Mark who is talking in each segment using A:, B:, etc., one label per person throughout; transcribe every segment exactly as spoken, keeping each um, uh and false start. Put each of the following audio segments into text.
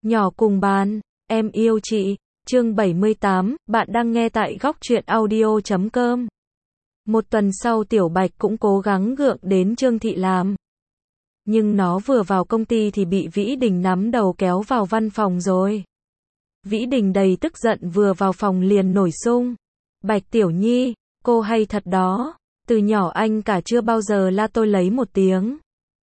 A: Nhỏ cùng bàn, em yêu chị. Chương bảy mươi tám, bạn đang nghe tại góc truyện audio chấm com. Một tuần sau Tiểu Bạch cũng cố gắng gượng đến Trương Thị làm. Nhưng nó vừa vào công ty thì bị Vĩ Đình nắm đầu kéo vào văn phòng rồi. Vĩ Đình đầy tức giận vừa vào phòng liền nổi xung. Bạch Tiểu Nhi, cô hay thật đó. Từ nhỏ anh cả chưa bao giờ la tôi lấy một tiếng.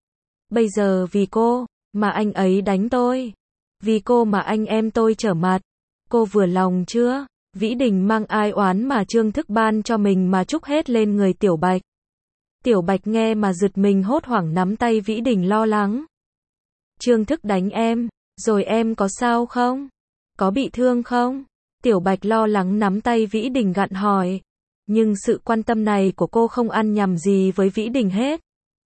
A: Bây giờ vì cô, mà anh ấy đánh tôi. Vì cô mà anh em tôi trở mặt. Cô vừa lòng chưa? Vĩ Đình mang ai oán mà Trương Thức ban cho mình mà trút hết lên người Tiểu Bạch. Tiểu Bạch nghe mà giật mình hốt hoảng nắm tay Vĩ Đình lo lắng. Trương Thức đánh em, rồi em có sao không? Có bị thương không? Tiểu Bạch lo lắng nắm tay Vĩ Đình gặng hỏi. Nhưng sự quan tâm này của cô không ăn nhầm gì với Vĩ Đình hết.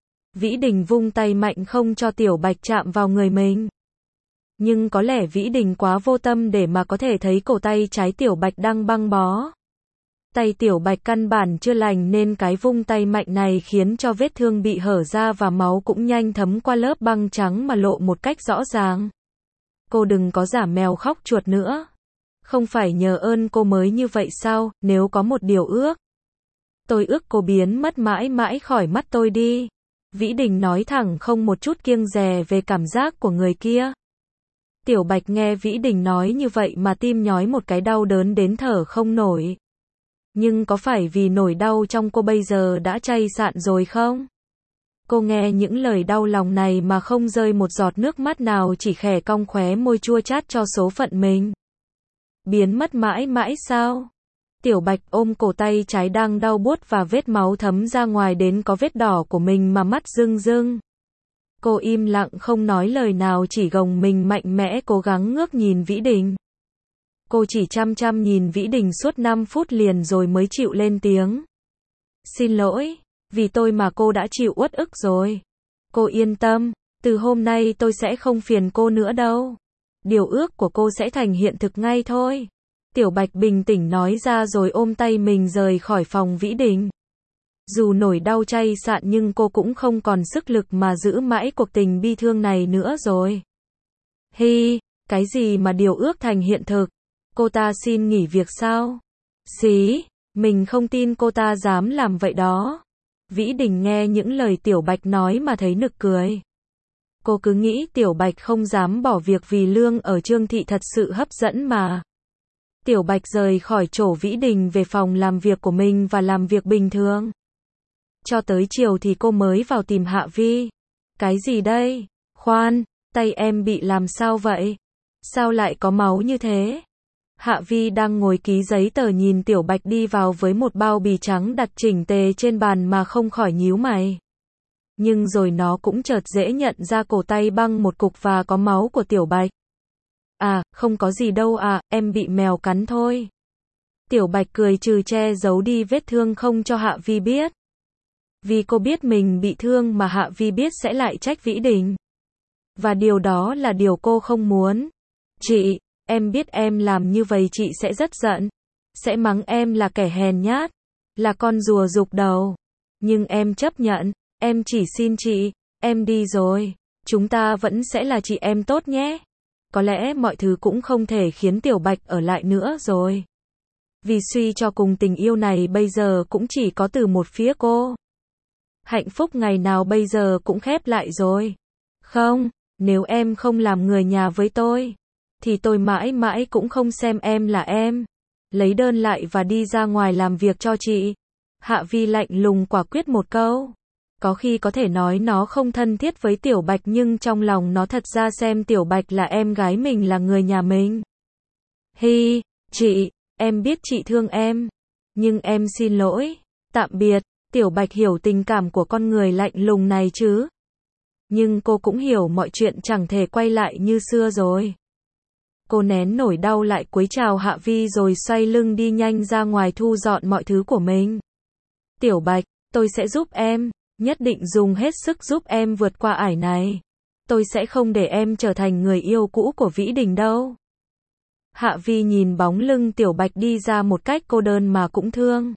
A: Vĩ Đình vung tay mạnh không cho Tiểu Bạch chạm vào người mình. Nhưng có lẽ Vĩ Đình quá vô tâm để mà có thể thấy cổ tay trái Tiểu Bạch đang băng bó. Tay Tiểu Bạch căn bản chưa lành nên cái vung tay mạnh này khiến cho vết thương bị hở ra và máu cũng nhanh thấm qua lớp băng trắng mà lộ một cách rõ ràng. Cô đừng có giả mèo khóc chuột nữa. Không phải nhờ ơn cô mới như vậy sao, nếu có một điều ước. Tôi ước cô biến mất mãi mãi khỏi mắt tôi đi. Vĩ Đình nói thẳng không một chút kiêng dè về cảm giác của người kia. Tiểu Bạch nghe Vĩ Đình nói như vậy mà tim nhói một cái đau đớn đến thở không nổi. Nhưng có phải vì nỗi đau trong cô bây giờ đã chai sạn rồi không? Cô nghe những lời đau lòng này mà không rơi một giọt nước mắt nào, chỉ khẽ cong khóe môi chua chát cho số phận mình. Biến mất mãi mãi sao? Tiểu Bạch ôm cổ tay trái đang đau buốt và vết máu thấm ra ngoài đến có vết đỏ của mình mà mắt rưng rưng. Cô im lặng không nói lời nào, chỉ gồng mình mạnh mẽ cố gắng ngước nhìn Vĩ Đình. Cô chỉ chăm chăm nhìn Vĩ Đình suốt năm phút liền rồi mới chịu lên tiếng. Xin lỗi, vì tôi mà cô đã chịu uất ức rồi. Cô yên tâm, từ hôm nay tôi sẽ không phiền cô nữa đâu. Điều ước của cô sẽ thành hiện thực ngay thôi. Tiểu Bạch bình tĩnh nói ra rồi ôm tay mình rời khỏi phòng Vĩ Đình. Dù nổi đau chai sạn nhưng cô cũng không còn sức lực mà giữ mãi cuộc tình bi thương này nữa rồi. Hi, cái gì mà điều ước thành hiện thực? Cô ta xin nghỉ việc sao? Xí, mình không tin cô ta dám làm vậy đó. Vĩ Đình nghe những lời Tiểu Bạch nói mà thấy nực cười. Cô cứ nghĩ Tiểu Bạch không dám bỏ việc vì lương ở Trương Thị thật sự hấp dẫn mà. Tiểu Bạch rời khỏi chỗ Vĩ Đình về phòng làm việc của mình và làm việc bình thường. Cho tới chiều thì cô mới vào tìm Hạ Vi. Cái gì đây? Khoan, tay em bị làm sao vậy? Sao lại có máu như thế? Hạ Vi đang ngồi ký giấy tờ nhìn Tiểu Bạch đi vào với một bao bì trắng đặt chỉnh tề trên bàn mà không khỏi nhíu mày. Nhưng rồi nó cũng chợt dễ nhận ra cổ tay băng một cục và có máu của Tiểu Bạch. À, không có gì đâu à, em bị mèo cắn thôi. Tiểu Bạch cười trừ che giấu đi vết thương không cho Hạ Vi biết. Vì cô biết mình bị thương mà Hạ Vi biết sẽ lại trách Vĩ Đình. Và điều đó là điều cô không muốn. Chị, em biết em làm như vậy chị sẽ rất giận. Sẽ mắng em là kẻ hèn nhát. Là con rùa rục đầu. Nhưng em chấp nhận. Em chỉ xin chị. Em đi rồi. Chúng ta vẫn sẽ là chị em tốt nhé. Có lẽ mọi thứ cũng không thể khiến Tiểu Bạch ở lại nữa rồi. Vì suy cho cùng tình yêu này bây giờ cũng chỉ có từ một phía cô. Hạnh phúc ngày nào bây giờ cũng khép lại rồi. Không, nếu em không làm người nhà với tôi, thì tôi mãi mãi cũng không xem em là em. Lấy đơn lại và đi ra ngoài làm việc cho chị. Hạ Vi lạnh lùng quả quyết một câu. Có khi có thể nói nó không thân thiết với Tiểu Bạch nhưng trong lòng nó thật ra xem Tiểu Bạch là em gái mình, là người nhà mình. Hi, chị, em biết chị thương em. Nhưng em xin lỗi. Tạm biệt. Tiểu Bạch hiểu tình cảm của con người lạnh lùng này chứ. Nhưng cô cũng hiểu mọi chuyện chẳng thể quay lại như xưa rồi. Cô nén nổi đau lại cúi chào Hạ Vi rồi xoay lưng đi nhanh ra ngoài thu dọn mọi thứ của mình. Tiểu Bạch, tôi sẽ giúp em. Nhất định dùng hết sức giúp em vượt qua ải này. Tôi sẽ không để em trở thành người yêu cũ của Vĩ Đình đâu. Hạ Vi nhìn bóng lưng Tiểu Bạch đi ra một cách cô đơn mà cũng thương.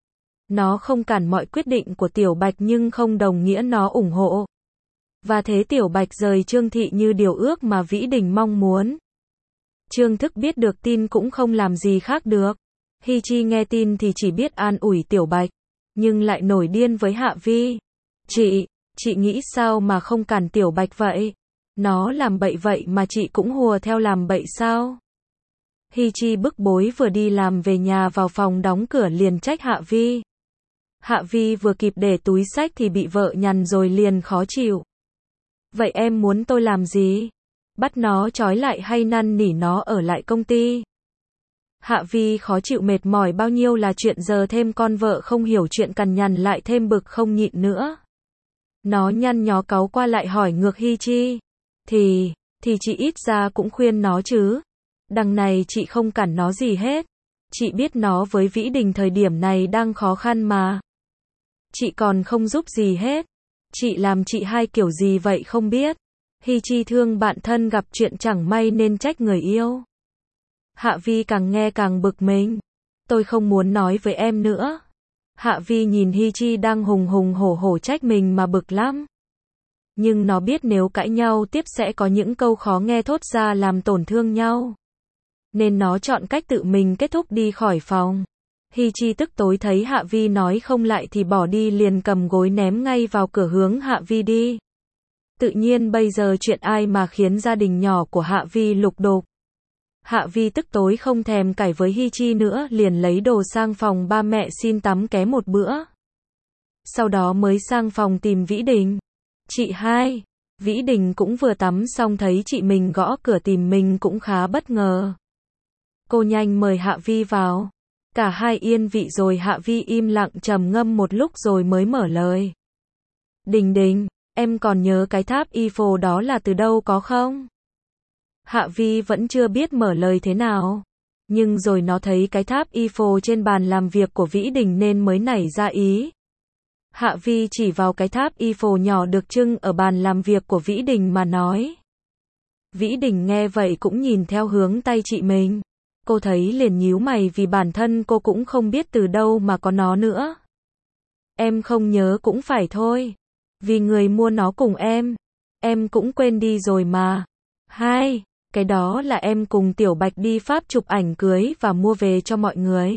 A: Nó không cản mọi quyết định của Tiểu Bạch nhưng không đồng nghĩa nó ủng hộ. Và thế Tiểu Bạch rời Trương Thị như điều ước mà Vĩ Đình mong muốn. Trương Thức biết được tin cũng không làm gì khác được. Hi Chi nghe tin thì chỉ biết an ủi Tiểu Bạch, nhưng lại nổi điên với Hạ Vi. Chị, chị nghĩ sao mà không cản Tiểu Bạch vậy? Nó làm bậy vậy mà chị cũng hùa theo làm bậy sao? Hi Chi bức bối vừa đi làm về nhà vào phòng đóng cửa liền trách Hạ Vi. Hạ Vi vừa kịp để túi xách thì bị vợ nhằn rồi liền khó chịu. Vậy em muốn tôi làm gì? Bắt nó trói lại hay năn nỉ nó ở lại công ty? Hạ Vi khó chịu mệt mỏi bao nhiêu là chuyện, giờ thêm con vợ không hiểu chuyện cằn nhằn lại thêm bực không nhịn nữa. Nó nhăn nhó cáu qua lại hỏi ngược Hi Chi. Thì, thì chị ít ra cũng khuyên nó chứ. Đằng này chị không cản nó gì hết. Chị biết nó với Vĩ Đình thời điểm này đang khó khăn mà. Chị còn không giúp gì hết. Chị làm chị hai kiểu gì vậy không biết. Hi Chi thương bạn thân gặp chuyện chẳng may nên trách người yêu. Hạ Vi càng nghe càng bực mình. Tôi không muốn nói với em nữa. Hạ Vi nhìn Hi Chi đang hùng hùng hổ hổ trách mình mà bực lắm. Nhưng nó biết nếu cãi nhau tiếp sẽ có những câu khó nghe thốt ra làm tổn thương nhau. Nên nó chọn cách tự mình kết thúc đi khỏi phòng. Hi Chi tức tối thấy Hạ Vi nói không lại thì bỏ đi liền cầm gối ném ngay vào cửa hướng Hạ Vi đi. Tự nhiên bây giờ chuyện ai mà khiến gia đình nhỏ của Hạ Vi lục đục. Hạ Vi tức tối không thèm cãi với Hi Chi nữa liền lấy đồ sang phòng ba mẹ xin tắm ké một bữa. Sau đó mới sang phòng tìm Vĩ Đình. Chị hai, Vĩ Đình cũng vừa tắm xong thấy chị mình gõ cửa tìm mình cũng khá bất ngờ. Cô nhanh mời Hạ Vi vào. Cả hai yên vị rồi Hạ Vi im lặng trầm ngâm một lúc rồi mới mở lời. Đình Đình, em còn nhớ cái tháp Eiffel đó là từ đâu có không? Hạ Vi vẫn chưa biết mở lời thế nào. Nhưng rồi nó thấy cái tháp Eiffel trên bàn làm việc của Vĩ Đình nên mới nảy ra ý. Hạ Vi chỉ vào cái tháp Eiffel nhỏ được trưng ở bàn làm việc của Vĩ Đình mà nói. Vĩ Đình nghe vậy cũng nhìn theo hướng tay chị mình. Cô thấy liền nhíu mày vì bản thân cô cũng không biết từ đâu mà có nó nữa. Em không nhớ cũng phải thôi. Vì người mua nó cùng em. Em cũng quên đi rồi mà. Hai, cái đó là em cùng Tiểu Bạch đi Pháp chụp ảnh cưới và mua về cho mọi người.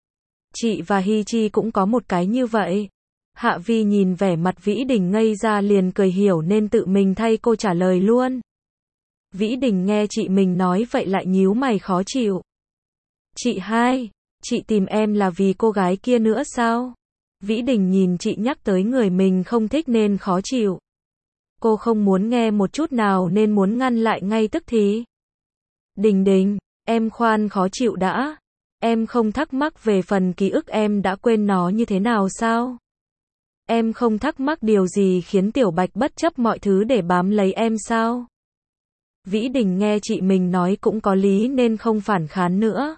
A: Chị và Hi Chi cũng có một cái như vậy. Hạ Vi nhìn vẻ mặt Vĩ Đình ngây ra liền cười hiểu nên tự mình thay cô trả lời luôn. Vĩ Đình nghe chị mình nói vậy lại nhíu mày khó chịu. Chị hai, chị tìm em là vì cô gái kia nữa sao? Vĩ Đình nhìn chị nhắc tới người mình không thích nên khó chịu. Cô không muốn nghe một chút nào nên muốn ngăn lại ngay tức thì. Đình Đình, em khoan khó chịu đã. Em không thắc mắc về phần ký ức em đã quên nó như thế nào sao? Em không thắc mắc điều gì khiến Tiểu Bạch bất chấp mọi thứ để bám lấy em sao? Vĩ Đình nghe chị mình nói cũng có lý nên không phản kháng nữa.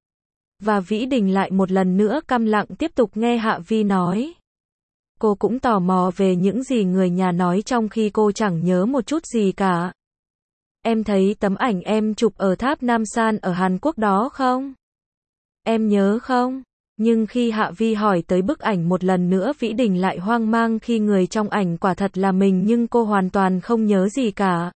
A: Và Vĩ Đình lại một lần nữa câm lặng tiếp tục nghe Hạ Vi nói. Cô cũng tò mò về những gì người nhà nói trong khi cô chẳng nhớ một chút gì cả. Em thấy tấm ảnh em chụp ở tháp Nam San ở Hàn Quốc đó không? Em nhớ không? Nhưng khi Hạ Vi hỏi tới bức ảnh một lần nữa Vĩ Đình lại hoang mang khi người trong ảnh quả thật là mình nhưng cô hoàn toàn không nhớ gì cả.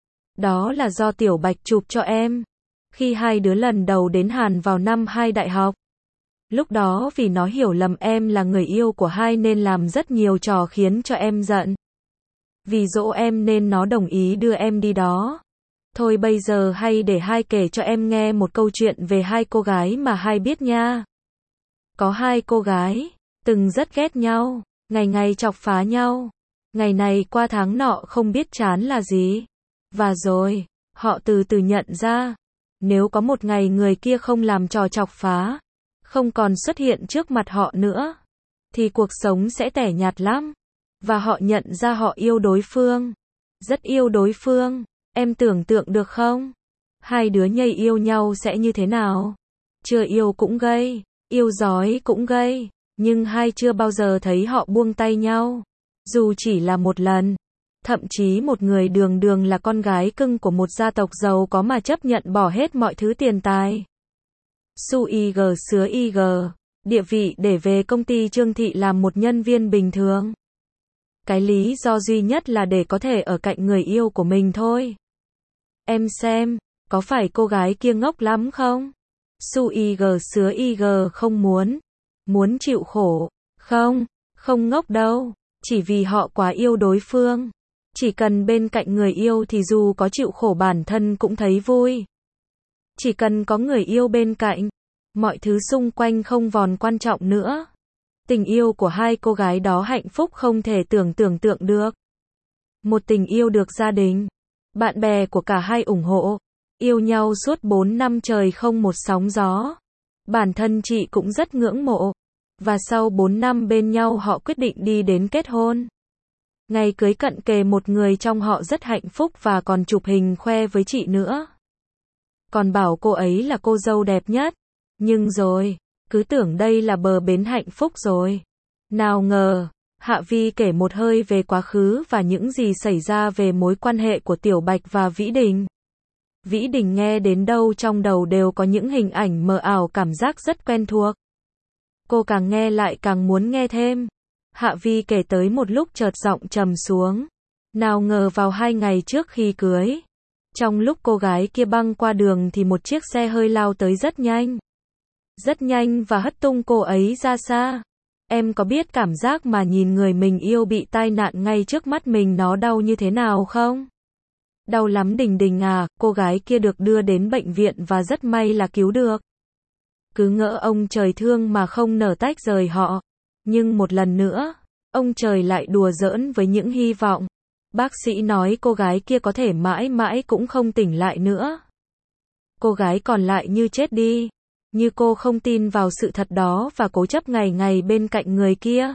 A: Đó là do Tiểu Bạch chụp cho em. Khi hai đứa lần đầu đến Hàn vào năm hai đại học. Lúc đó vì nó hiểu lầm em là người yêu của hai nên làm rất nhiều trò khiến cho em giận. Vì dỗ em nên nó đồng ý đưa em đi đó. Thôi bây giờ hay để hai kể cho em nghe một câu chuyện về hai cô gái mà hai biết nha. Có hai cô gái, từng rất ghét nhau, ngày ngày chọc phá nhau. Ngày này qua tháng nọ không biết chán là gì. Và rồi, họ từ từ nhận ra. Nếu có một ngày người kia không làm trò chọc phá, không còn xuất hiện trước mặt họ nữa, thì cuộc sống sẽ tẻ nhạt lắm. Và họ nhận ra họ yêu đối phương. Rất yêu đối phương. Em tưởng tượng được không? Hai đứa nhây yêu nhau sẽ như thế nào? Chưa yêu cũng gây, yêu giỏi cũng gây, nhưng hai chưa bao giờ thấy họ buông tay nhau. Dù chỉ là một lần. Thậm chí một người đường đường là con gái cưng của một gia tộc giàu có mà chấp nhận bỏ hết mọi thứ tiền tài. Su i giê sứa i giê, địa vị để về công ty Trương Thị làm một nhân viên bình thường. Cái lý do duy nhất là để có thể ở cạnh người yêu của mình thôi. Em xem, Có phải cô gái kia ngốc lắm không? Su Y G sứa Y G không muốn. Muốn chịu khổ. Không, không ngốc đâu. Chỉ vì họ quá yêu đối phương. Chỉ cần bên cạnh người yêu thì dù có chịu khổ bản thân cũng thấy vui. Chỉ cần có người yêu bên cạnh, mọi thứ xung quanh không còn quan trọng nữa. Tình yêu của hai cô gái đó hạnh phúc không thể tưởng tưởng tượng được. Một tình yêu được gia đình, bạn bè của cả hai ủng hộ, yêu nhau suốt bốn năm trời không một sóng gió. Bản thân chị cũng rất ngưỡng mộ. Và sau bốn năm bên nhau họ quyết định đi đến kết hôn. Ngày cưới cận kề, một người trong họ rất hạnh phúc và còn chụp hình khoe với chị nữa. Còn bảo cô ấy là cô dâu đẹp nhất. Nhưng rồi, cứ tưởng đây là bờ bến hạnh phúc rồi. Nào ngờ, Hạ Vi kể một hơi về quá khứ và những gì xảy ra về mối quan hệ của Tiểu Bạch và Vĩ Đình. Vĩ Đình nghe đến đâu trong đầu đều có những hình ảnh mờ ảo, cảm giác rất quen thuộc. Cô càng nghe lại càng muốn nghe thêm. Hạ Vi kể tới một lúc chợt giọng trầm xuống. Nào ngờ vào hai ngày trước khi cưới, trong lúc cô gái kia băng qua đường thì một chiếc xe hơi lao tới rất nhanh. Rất nhanh và hất tung cô ấy ra xa. Em có biết cảm giác mà nhìn người mình yêu bị tai nạn ngay trước mắt mình nó đau như thế nào không? Đau lắm Đình Đình à, cô gái kia được đưa đến bệnh viện và rất may là cứu được. Cứ ngỡ ông trời thương mà không nỡ tách rời họ. Nhưng một lần nữa, ông trời lại đùa giỡn với những hy vọng. Bác sĩ nói cô gái kia có thể mãi mãi cũng không tỉnh lại nữa. Cô gái còn lại như chết đi. Như cô không tin vào sự thật đó và cố chấp ngày ngày bên cạnh người kia.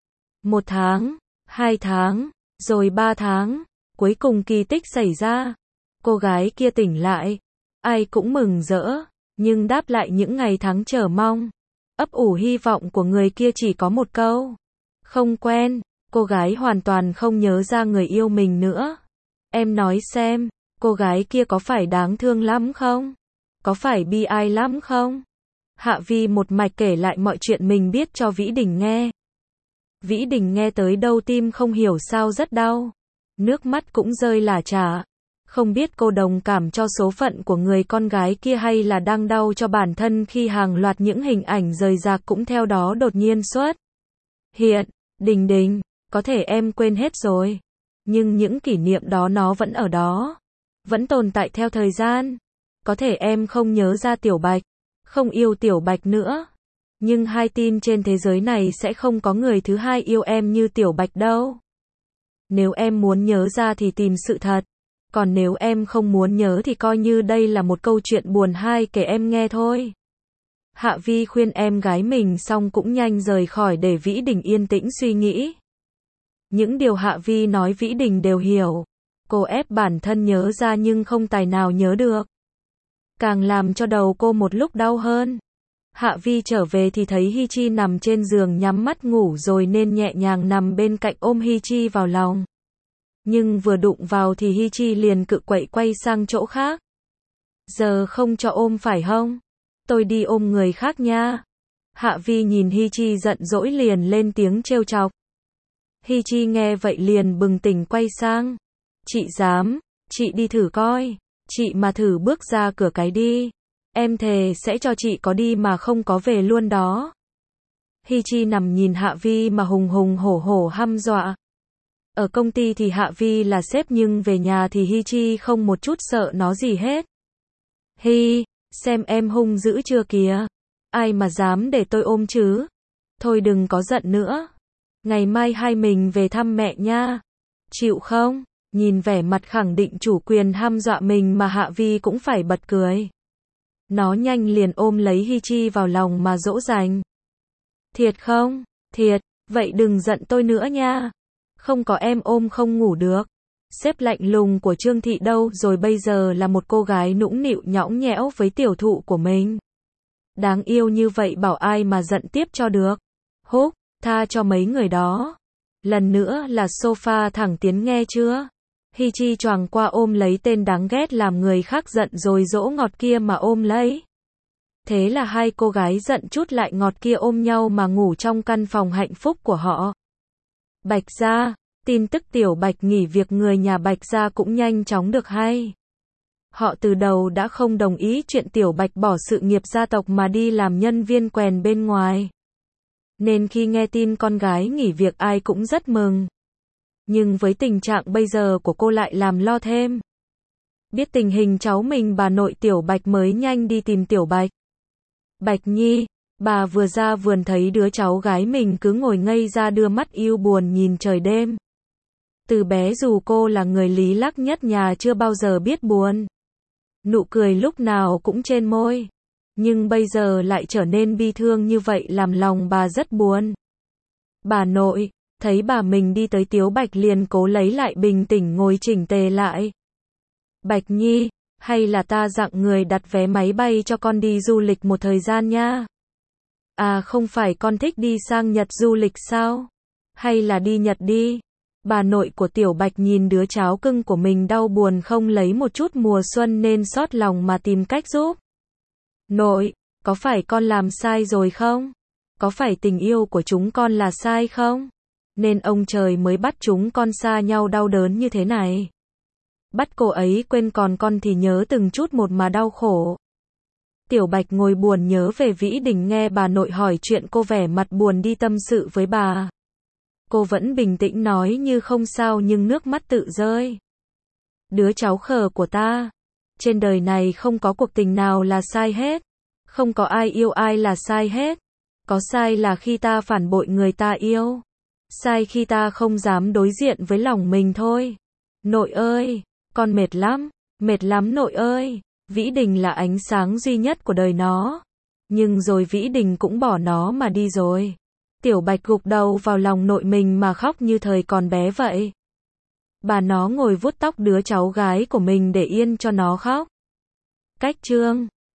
A: Một tháng, hai tháng, rồi ba tháng, cuối cùng kỳ tích xảy ra. Cô gái kia tỉnh lại. Ai cũng mừng rỡ, nhưng đáp lại những ngày tháng chờ mong. Ấp ủ hy vọng của người kia chỉ có một câu. Không quen, cô gái hoàn toàn không nhớ ra người yêu mình nữa. Em nói xem, cô gái kia có phải đáng thương lắm không? Có phải bi ai lắm không? Hạ Vi một mạch kể lại mọi chuyện mình biết cho Vĩ Đình nghe. Vĩ Đình nghe tới đâu tim không hiểu sao rất đau. Nước mắt cũng rơi lả chả. Không biết cô đồng cảm cho số phận của người con gái kia hay là đang đau cho bản thân khi hàng loạt những hình ảnh rời rạc cũng theo đó đột nhiên xuất hiện. Đình Đình, có thể em quên hết rồi. Nhưng những kỷ niệm đó nó vẫn ở đó. Vẫn tồn tại theo thời gian. Có thể em không nhớ ra Tiểu Bạch, không yêu Tiểu Bạch nữa. Nhưng hai tin trên thế giới này sẽ không có người thứ hai yêu em như Tiểu Bạch đâu. Nếu em muốn nhớ ra thì tìm sự thật. Còn nếu em không muốn nhớ thì coi như đây là một câu chuyện buồn hai kể em nghe thôi. Hạ Vi khuyên em gái mình xong cũng nhanh rời khỏi để Vĩ Đình yên tĩnh suy nghĩ. Những điều Hạ Vi nói Vĩ Đình đều hiểu. Cô ép bản thân nhớ ra nhưng không tài nào nhớ được. Càng làm cho đầu cô một lúc đau hơn. Hạ Vi trở về thì thấy Hi Chi nằm trên giường nhắm mắt ngủ rồi nên nhẹ nhàng nằm bên cạnh ôm Hi Chi vào lòng. Nhưng vừa đụng vào thì Hi Chi liền cự quậy quay sang chỗ khác. Giờ không cho ôm phải không? Tôi đi ôm người khác nha. Hạ Vi nhìn Hi Chi giận dỗi liền lên tiếng trêu chọc. Hi Chi nghe vậy liền bừng tỉnh quay sang. Chị dám, chị đi thử coi. Chị mà thử bước ra cửa cái đi. Em thề sẽ cho chị có đi mà không có về luôn đó. Hi Chi nằm nhìn Hạ Vi mà hùng hùng hổ hổ hăm dọa. Ở công ty thì Hạ Vi là sếp nhưng về nhà thì Hi Chi không một chút sợ nó gì hết. Hi, xem em hung dữ chưa kìa. Ai mà dám để tôi ôm chứ? Thôi đừng có giận nữa. Ngày mai hai mình về thăm mẹ nha. Chịu không? Nhìn vẻ mặt khẳng định chủ quyền hăm dọa mình mà Hạ Vi cũng phải bật cười. Nó nhanh liền ôm lấy Hi Chi vào lòng mà dỗ dành. Thiệt không? Thiệt, vậy đừng giận tôi nữa nha. Không có em ôm không ngủ được. Sếp lạnh lùng của Trương Thị đâu rồi bây giờ là một cô gái nũng nịu nhõng nhẽo với tiểu thụ của mình. Đáng yêu như vậy bảo ai mà giận tiếp cho được. Húc, tha cho mấy người đó. Lần nữa là sofa thẳng tiến nghe chưa? Hi Chi choàng qua ôm lấy tên đáng ghét làm người khác giận rồi dỗ ngọt kia mà ôm lấy. Thế là hai cô gái giận chút lại ngọt kia ôm nhau mà ngủ trong căn phòng hạnh phúc của họ. Bạch gia, tin tức Tiểu Bạch nghỉ việc người nhà Bạch gia cũng nhanh chóng được hay. Họ từ đầu đã không đồng ý chuyện Tiểu Bạch bỏ sự nghiệp gia tộc mà đi làm nhân viên quèn bên ngoài. Nên khi nghe tin con gái nghỉ việc ai cũng rất mừng. Nhưng với tình trạng bây giờ của cô lại làm lo thêm. Biết tình hình cháu mình, bà nội Tiểu Bạch mới nhanh đi tìm Tiểu Bạch. Bạch Nhi, bà vừa ra vườn thấy đứa cháu gái mình cứ ngồi ngây ra đưa mắt yêu buồn nhìn trời đêm. Từ bé dù cô là người lý lắc nhất nhà chưa bao giờ biết buồn. Nụ cười lúc nào cũng trên môi. Nhưng bây giờ lại trở nên bi thương như vậy làm lòng bà rất buồn. Bà nội, thấy bà mình đi tới Tiểu Bạch liền cố lấy lại bình tĩnh ngồi chỉnh tề lại. Bạch Nhi, hay là ta dặn người đặt vé máy bay cho con đi du lịch một thời gian nha. À không phải con thích đi sang Nhật du lịch sao? Hay là đi Nhật đi. Bà nội của Tiểu Bạch nhìn đứa cháu cưng của mình đau buồn không lấy một chút mùa xuân nên xót lòng mà tìm cách giúp. Nội, có phải con làm sai rồi không? Có phải tình yêu của chúng con là sai không? Nên ông trời mới bắt chúng con xa nhau đau đớn như thế này. Bắt cô ấy quên còn con thì nhớ từng chút một mà đau khổ. Tiểu Bạch ngồi buồn nhớ về Vĩ Đình, nghe bà nội hỏi chuyện cô vẻ mặt buồn đi tâm sự với bà. Cô vẫn bình tĩnh nói như không sao nhưng nước mắt tự rơi. Đứa cháu khờ của ta. Trên đời này không có cuộc tình nào là sai hết. Không có ai yêu ai là sai hết. Có sai là khi ta phản bội người ta yêu. Sai khi ta không dám đối diện với lòng mình thôi. Nội ơi, con mệt lắm, mệt lắm nội ơi. Vĩ Đình là ánh sáng duy nhất của đời nó. Nhưng rồi Vĩ Đình cũng bỏ nó mà đi rồi. Tiểu Bạch gục đầu vào lòng nội mình mà khóc như thời còn bé vậy. Bà nó ngồi vuốt tóc đứa cháu gái của mình để yên cho nó khóc. Cách chương